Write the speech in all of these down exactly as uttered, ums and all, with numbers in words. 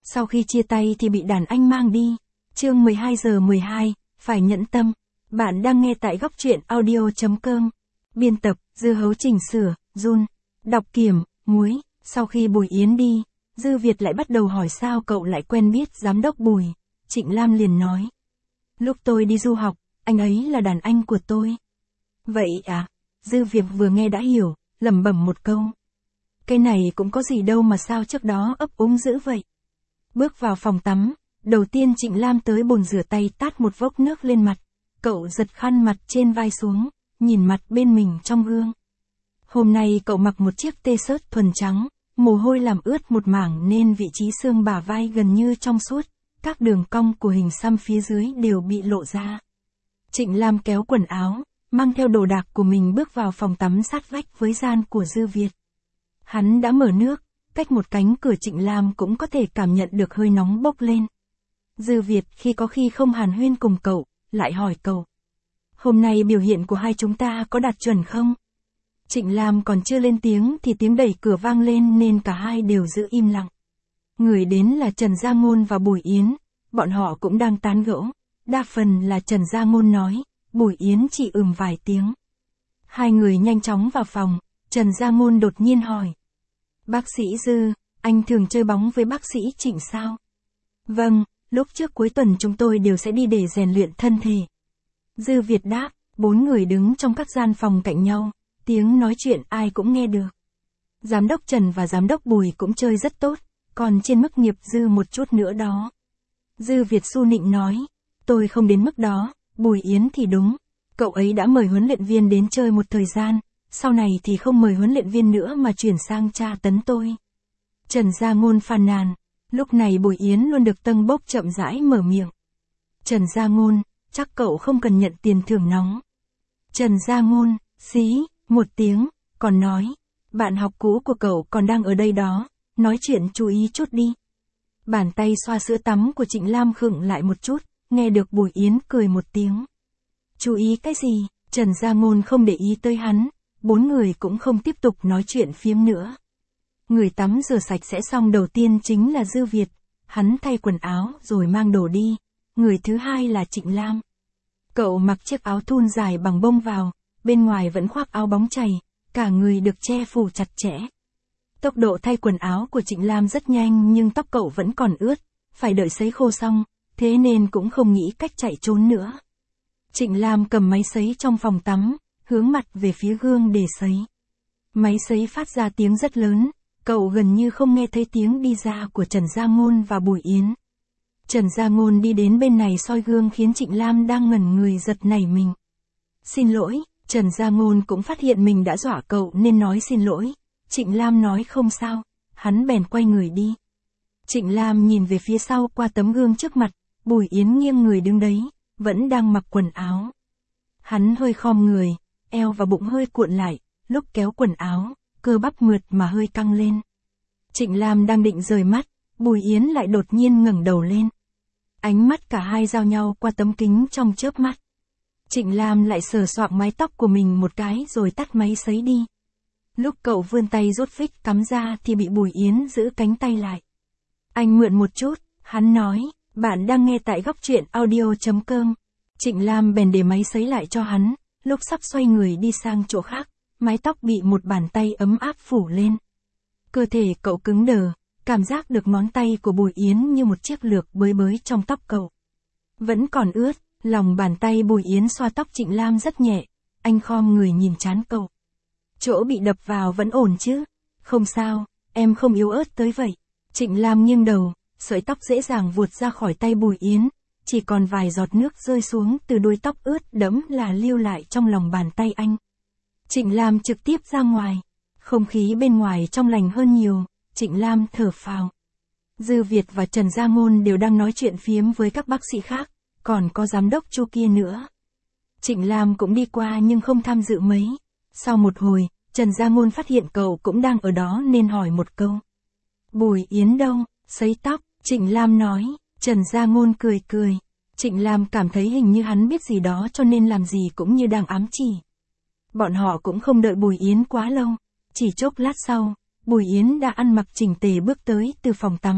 Sau khi chia tay thì bị đàn anh mang đi. Chương mười hai giờ mười hai, phải nhẫn tâm. Bạn đang nghe tại góc truyện audio.com. Biên tập, Dư Hấu chỉnh sửa, Jun. Đọc kiểm, Muối. Sau khi Bùi Yến đi, Dư Việt lại bắt đầu hỏi sao cậu lại quen biết giám đốc Bùi. Trịnh Lam liền nói. Lúc tôi đi du học, anh ấy là đàn anh của tôi. Vậy à? Dư Việt vừa nghe đã hiểu, lẩm bẩm một câu. Cái này cũng có gì đâu mà sao trước đó ấp úng dữ vậy. Bước vào phòng tắm, đầu tiên Trịnh Lam tới bồn rửa tay tát một vốc nước lên mặt. Cậu giật khăn mặt trên vai xuống, nhìn mặt bên mình trong gương. Hôm nay cậu mặc một chiếc t-shirt thuần trắng, mồ hôi làm ướt một mảng nên vị trí xương bả vai gần như trong suốt, các đường cong của hình xăm phía dưới đều bị lộ ra. Trịnh Lam kéo quần áo, mang theo đồ đạc của mình bước vào phòng tắm sát vách với gian của Dư Việt. Hắn đã mở nước, cách một cánh cửa Trịnh Lam cũng có thể cảm nhận được hơi nóng bốc lên. Dư Việt khi có khi không hàn huyên cùng cậu, lại hỏi cậu. Hôm nay biểu hiện của hai chúng ta có đạt chuẩn không? Trịnh Lam còn chưa lên tiếng thì tiếng đẩy cửa vang lên nên cả hai đều giữ im lặng. Người đến là Trần Gia Ngôn và Bùi Yến, bọn họ cũng đang tán gẫu, đa phần là Trần Gia Ngôn nói, Bùi Yến chỉ ừm vài tiếng. Hai người nhanh chóng vào phòng, Trần Gia Ngôn đột nhiên hỏi. Bác sĩ Dư, anh thường chơi bóng với bác sĩ Trịnh sao? Vâng, lúc trước cuối tuần chúng tôi đều sẽ đi để rèn luyện thân thể. Dư Việt đáp, bốn người đứng trong các gian phòng cạnh nhau, tiếng nói chuyện ai cũng nghe được. Giám đốc Trần và giám đốc Bùi cũng chơi rất tốt, còn trên mức nghiệp dư một chút nữa đó. Dư Việt su nịnh nói, tôi không đến mức đó, Bùi Yến thì đúng. Cậu ấy đã mời huấn luyện viên đến chơi một thời gian, sau này thì không mời huấn luyện viên nữa mà chuyển sang tra tấn tôi. Trần Gia Ngôn phàn nàn, lúc này Bùi Yến luôn được tâng bốc chậm rãi mở miệng. Trần Gia Ngôn, chắc cậu không cần nhận tiền thưởng nóng. Trần Gia Ngôn, xí, một tiếng, còn nói, bạn học cũ của cậu còn đang ở đây đó, nói chuyện chú ý chút đi. Bàn tay xoa sữa tắm của Trịnh Lam khựng lại một chút, nghe được Bùi Yến cười một tiếng. Chú ý cái gì? Trần Gia Ngôn không để ý tới hắn, bốn người cũng không tiếp tục nói chuyện phiếm nữa. Người tắm rửa sạch sẽ xong đầu tiên chính là Dư Việt, hắn thay quần áo rồi mang đồ đi, người thứ hai là Trịnh Lam. Cậu mặc chiếc áo thun dài bằng bông vào, bên ngoài vẫn khoác áo bóng chày, cả người được che phủ chặt chẽ. Tốc độ thay quần áo của Trịnh Lam rất nhanh nhưng tóc cậu vẫn còn ướt, phải đợi sấy khô xong, thế nên cũng không nghĩ cách chạy trốn nữa. Trịnh Lam cầm máy sấy trong phòng tắm, hướng mặt về phía gương để sấy. Máy sấy phát ra tiếng rất lớn, cậu gần như không nghe thấy tiếng đi ra của Trần Gia Ngôn và Bùi Yến. Trần Gia Ngôn đi đến bên này soi gương khiến Trịnh Lam đang ngẩn người giật nảy mình. Xin lỗi, Trần Gia Ngôn cũng phát hiện mình đã dọa cậu nên nói xin lỗi. Trịnh Lam nói không sao, hắn bèn quay người đi. Trịnh Lam nhìn về phía sau qua tấm gương trước mặt, Bùi Yến nghiêng người đứng đấy, vẫn đang mặc quần áo. Hắn hơi khom người, eo và bụng hơi cuộn lại, lúc kéo quần áo, cơ bắp mượt mà hơi căng lên. Trịnh Lam đang định rời mắt, Bùi Yến lại đột nhiên ngẩng đầu lên. Ánh mắt cả hai giao nhau qua tấm kính trong chớp mắt. Trịnh Lam lại sờ soạng mái tóc của mình một cái rồi tắt máy sấy đi. Lúc cậu vươn tay rút phích cắm ra thì bị Bùi Yến giữ cánh tay lại. Anh mượn một chút, hắn nói, bạn đang nghe tại góc truyện audio.com. Trịnh Lam bèn để máy sấy lại cho hắn, lúc sắp xoay người đi sang chỗ khác, mái tóc bị một bàn tay ấm áp phủ lên. Cơ thể cậu cứng đờ, cảm giác được ngón tay của Bùi Yến như một chiếc lược bới bới trong tóc cậu. Vẫn còn ướt, lòng bàn tay Bùi Yến xoa tóc Trịnh Lam rất nhẹ, anh khom người nhìn trán cậu. Chỗ bị đập vào vẫn ổn chứ? Không sao, em không yếu ớt tới vậy. Trịnh Lam nghiêng đầu, sợi tóc dễ dàng vuột ra khỏi tay Bùi Yến, chỉ còn vài giọt nước rơi xuống từ đuôi tóc ướt đẫm là lưu lại trong lòng bàn tay anh. Trịnh Lam trực tiếp ra ngoài, không khí bên ngoài trong lành hơn nhiều, Trịnh Lam thở phào. Dư Việt và Trần Gia Ngôn đều đang nói chuyện phiếm với các bác sĩ khác, còn có giám đốc Chu kia nữa. Trịnh Lam cũng đi qua nhưng không tham dự mấy. Sau một hồi, Trần Gia Ngôn phát hiện cậu cũng đang ở đó nên hỏi một câu. Bùi Yến đâu? Sấy tóc, Trịnh Lam nói. Trần Gia Ngôn cười cười. Trịnh Lam cảm thấy hình như hắn biết gì đó cho nên làm gì cũng như đang ám chỉ. Bọn họ cũng không đợi Bùi Yến quá lâu. Chỉ chốc lát sau, Bùi Yến đã ăn mặc chỉnh tề bước tới từ phòng tắm,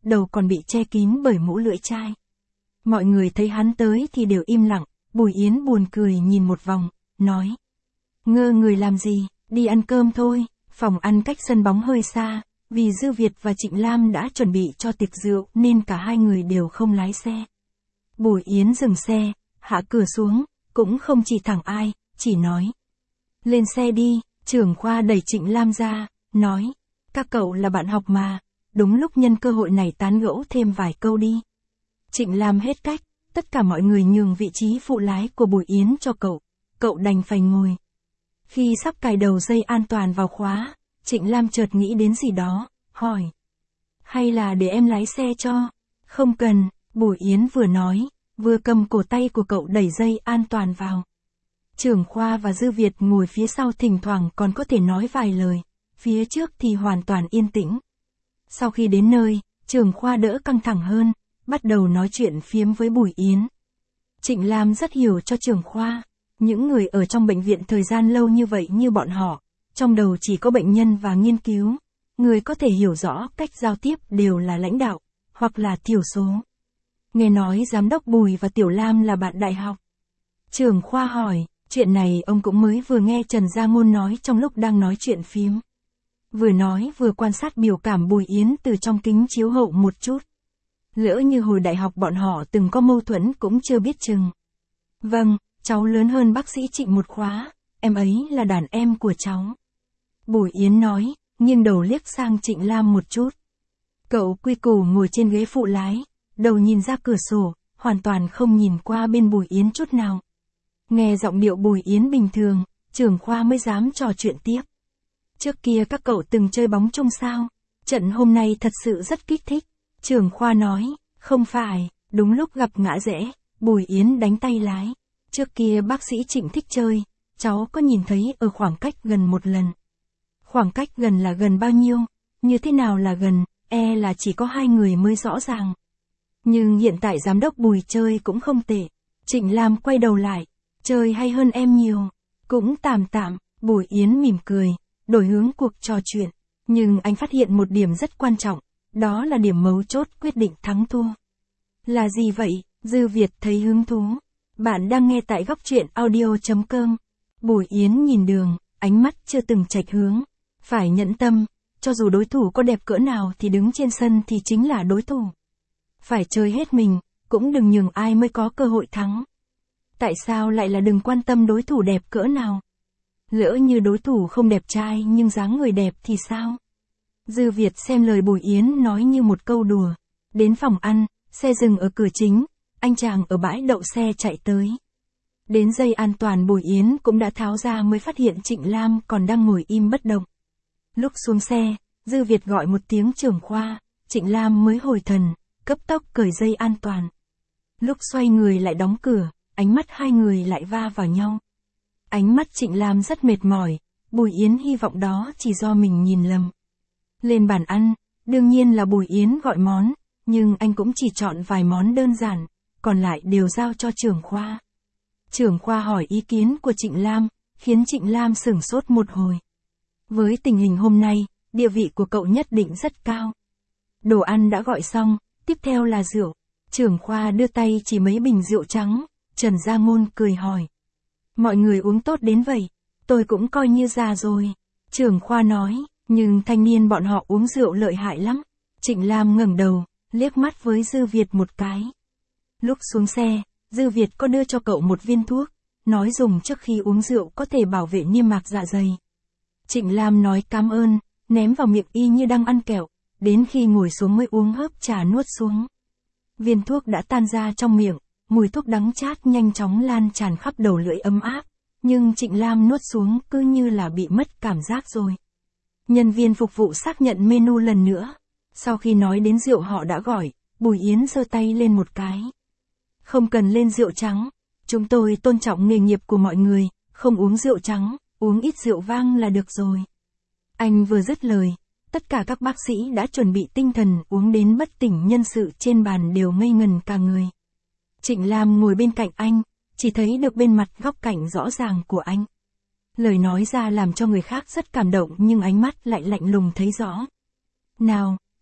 đầu còn bị che kín bởi mũ lưỡi chai. Mọi người thấy hắn tới thì đều im lặng, Bùi Yến buồn cười nhìn một vòng, nói. Ngơ người làm gì, đi ăn cơm thôi, phòng ăn cách sân bóng hơi xa, vì Dư Việt và Trịnh Lam đã chuẩn bị cho tiệc rượu nên cả hai người đều không lái xe. Bùi Yến dừng xe, hạ cửa xuống, cũng không chỉ thẳng ai, chỉ nói. Lên xe đi, trưởng khoa đẩy Trịnh Lam ra, nói. Các cậu là bạn học mà, đúng lúc nhân cơ hội này tán gẫu thêm vài câu đi. Trịnh Lam hết cách, tất cả mọi người nhường vị trí phụ lái của Bùi Yến cho cậu, cậu đành phải ngồi. Khi sắp cài đầu dây an toàn vào khóa, Trịnh Lam chợt nghĩ đến gì đó, hỏi. Hay là để em lái xe cho? Không cần, Bùi Yến vừa nói, vừa cầm cổ tay của cậu đẩy dây an toàn vào. Trưởng khoa và Dư Việt ngồi phía sau thỉnh thoảng còn có thể nói vài lời, phía trước thì hoàn toàn yên tĩnh. Sau khi đến nơi, trưởng khoa đỡ căng thẳng hơn, bắt đầu nói chuyện phiếm với Bùi Yến. Trịnh Lam rất hiểu cho trưởng khoa, những người ở trong bệnh viện thời gian lâu như vậy như bọn họ, trong đầu chỉ có bệnh nhân và nghiên cứu, người có thể hiểu rõ cách giao tiếp đều là lãnh đạo, hoặc là thiểu số. Nghe nói giám đốc Bùi và Tiểu Lam là bạn đại học. Trưởng khoa hỏi, chuyện này ông cũng mới vừa nghe Trần Gia Ngôn nói trong lúc đang nói chuyện phiếm. Vừa nói vừa quan sát biểu cảm Bùi Yến từ trong kính chiếu hậu một chút. Lỡ như hồi đại học bọn họ từng có mâu thuẫn cũng chưa biết chừng. Vâng, cháu lớn hơn bác sĩ Trịnh một khóa, em ấy là đàn em của cháu. Bùi Yến nói, nghiêng đầu liếc sang Trịnh Lam một chút. Cậu quy củ ngồi trên ghế phụ lái, đầu nhìn ra cửa sổ, hoàn toàn không nhìn qua bên Bùi Yến chút nào. Nghe giọng điệu Bùi Yến bình thường, trưởng khoa mới dám trò chuyện tiếp. Trước kia các cậu từng chơi bóng chung sao? Trận hôm nay thật sự rất kích thích. Trưởng khoa nói, không phải, đúng lúc gặp ngã rẽ, Bùi Yến đánh tay lái. Trước kia bác sĩ Trịnh thích chơi, cháu có nhìn thấy ở khoảng cách gần một lần. Khoảng cách gần là gần bao nhiêu? Như thế nào là gần? E là chỉ có hai người mới rõ ràng. Nhưng hiện tại giám đốc Bùi chơi cũng không tệ. Trịnh Lam quay đầu lại, chơi hay hơn em nhiều. Cũng tạm tạm, Bùi Yến mỉm cười, đổi hướng cuộc trò chuyện. Nhưng anh phát hiện một điểm rất quan trọng, đó là điểm mấu chốt quyết định thắng thua. Là gì vậy? Dư Việt thấy hứng thú. Bạn đang nghe tại góc truyện audio chấm com. Bùi Yến nhìn đường, ánh mắt chưa từng chệch hướng. Phải nhẫn tâm, cho dù đối thủ có đẹp cỡ nào thì đứng trên sân thì chính là đối thủ. Phải chơi hết mình, cũng đừng nhường ai mới có cơ hội thắng. Tại sao lại là đừng quan tâm đối thủ đẹp cỡ nào? Lỡ như đối thủ không đẹp trai nhưng dáng người đẹp thì sao? Dư Việt xem lời Bùi Yến nói như một câu đùa. Đến phòng ăn, xe dừng ở cửa chính, anh chàng ở bãi đậu xe chạy tới. Đến dây an toàn Bùi Yến cũng đã tháo ra mới phát hiện Trịnh Lam còn đang ngồi im bất động. Lúc xuống xe, Dư Việt gọi một tiếng trưởng khoa, Trịnh Lam mới hồi thần, cấp tốc cởi dây an toàn. Lúc xoay người lại đóng cửa, ánh mắt hai người lại va vào nhau. Ánh mắt Trịnh Lam rất mệt mỏi, Bùi Yến hy vọng đó chỉ do mình nhìn lầm. Lên bàn ăn, đương nhiên là Bùi Yến gọi món, nhưng anh cũng chỉ chọn vài món đơn giản, còn lại đều giao cho trưởng khoa. Trưởng khoa hỏi ý kiến của Trịnh Lam, khiến Trịnh Lam sửng sốt một hồi. Với tình hình hôm nay, địa vị của cậu nhất định rất cao. Đồ ăn đã gọi xong, tiếp theo là rượu. Trưởng khoa đưa tay chỉ mấy bình rượu trắng, Trần Gia Ngôn cười hỏi. Mọi người uống tốt đến vậy, tôi cũng coi như già rồi. Trưởng khoa nói, nhưng thanh niên bọn họ uống rượu lợi hại lắm. Trịnh Lam ngẩng đầu, liếc mắt với Dư Việt một cái. Lúc xuống xe, Dư Việt có đưa cho cậu một viên thuốc, nói dùng trước khi uống rượu có thể bảo vệ niêm mạc dạ dày. Trịnh Lam nói cảm ơn, ném vào miệng y như đang ăn kẹo, đến khi ngồi xuống mới uống hớp trà nuốt xuống. Viên thuốc đã tan ra trong miệng, mùi thuốc đắng chát nhanh chóng lan tràn khắp đầu lưỡi ấm áp, nhưng Trịnh Lam nuốt xuống cứ như là bị mất cảm giác rồi. Nhân viên phục vụ xác nhận menu lần nữa. Sau khi nói đến rượu họ đã gọi, Bùi Yến giơ tay lên một cái. Không cần lên rượu trắng, chúng tôi tôn trọng nghề nghiệp của mọi người, không uống rượu trắng, uống ít rượu vang là được rồi. Anh vừa dứt lời, tất cả các bác sĩ đã chuẩn bị tinh thần uống đến bất tỉnh nhân sự trên bàn đều ngây ngần cả người. Trịnh Lam ngồi bên cạnh anh, chỉ thấy được bên mặt góc cạnh rõ ràng của anh. Lời nói ra làm cho người khác rất cảm động nhưng ánh mắt lại lạnh lùng thấy rõ. Nào,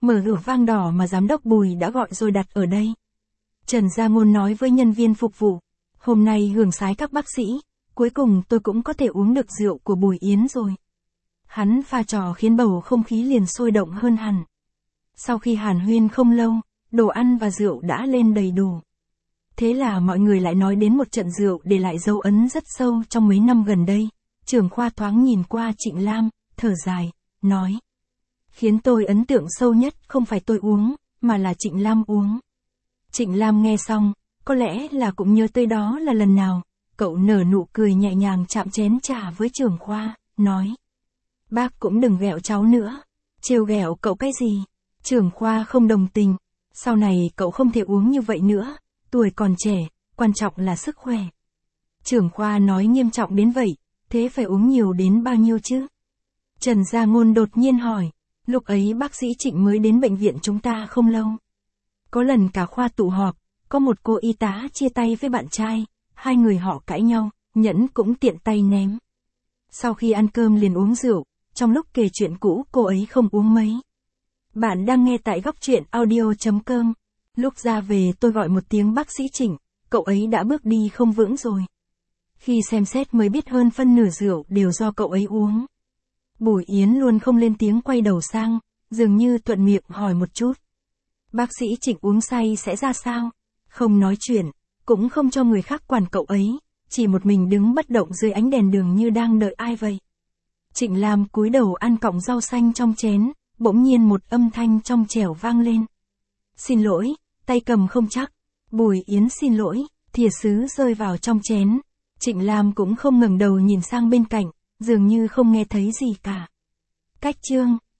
mở rượu vang đỏ mà giám đốc Bùi đã gọi rồi đặt ở đây. Trần Gia Ngôn nói với nhân viên phục vụ, hôm nay hưởng sái các bác sĩ, cuối cùng tôi cũng có thể uống được rượu của Bùi Yến rồi. Hắn pha trò khiến bầu không khí liền sôi động hơn hẳn. Sau khi hàn huyên không lâu, đồ ăn và rượu đã lên đầy đủ. Thế là mọi người lại nói đến một trận rượu để lại dấu ấn rất sâu trong mấy năm gần đây. Trưởng khoa thoáng nhìn qua Trịnh Lam, thở dài, nói. Khiến tôi ấn tượng sâu nhất không phải tôi uống, mà là Trịnh Lam uống. Trịnh Lam nghe xong, có lẽ là cũng nhớ tới đó là lần nào, cậu nở nụ cười nhẹ nhàng chạm chén trà với trưởng khoa, nói. Bác cũng đừng ghẹo cháu nữa, trêu ghẹo cậu cái gì. Trưởng khoa không đồng tình, sau này cậu không thể uống như vậy nữa, tuổi còn trẻ, quan trọng là sức khỏe. Trưởng khoa nói nghiêm trọng đến vậy, thế phải uống nhiều đến bao nhiêu chứ? Trần Gia Ngôn đột nhiên hỏi, lúc ấy bác sĩ Trịnh mới đến bệnh viện chúng ta không lâu. Có lần cả khoa tụ họp, có một cô y tá chia tay với bạn trai, hai người họ cãi nhau, nhẫn cũng tiện tay ném. Sau khi ăn cơm liền uống rượu, trong lúc kể chuyện cũ cô ấy không uống mấy. Bạn đang nghe tại góc truyện audio chấm com. Lúc ra về tôi gọi một tiếng bác sĩ Trịnh, cậu ấy đã bước đi không vững rồi. Khi xem xét mới biết hơn phân nửa rượu đều do cậu ấy uống. Bùi Yến luôn không lên tiếng quay đầu sang, dường như thuận miệng hỏi một chút. Bác sĩ Trịnh uống say sẽ ra sao? Không nói chuyện, cũng không cho người khác quản cậu ấy, chỉ một mình đứng bất động dưới ánh đèn đường như đang đợi ai vậy. Trịnh Lam cúi đầu ăn cọng rau xanh trong chén, bỗng nhiên một âm thanh trong trẻo vang lên. Xin lỗi, tay cầm không chắc. Bùi Yến xin lỗi, thìa sứ rơi vào trong chén. Trịnh Lam cũng không ngẩng đầu nhìn sang bên cạnh, dường như không nghe thấy gì cả. Cách chương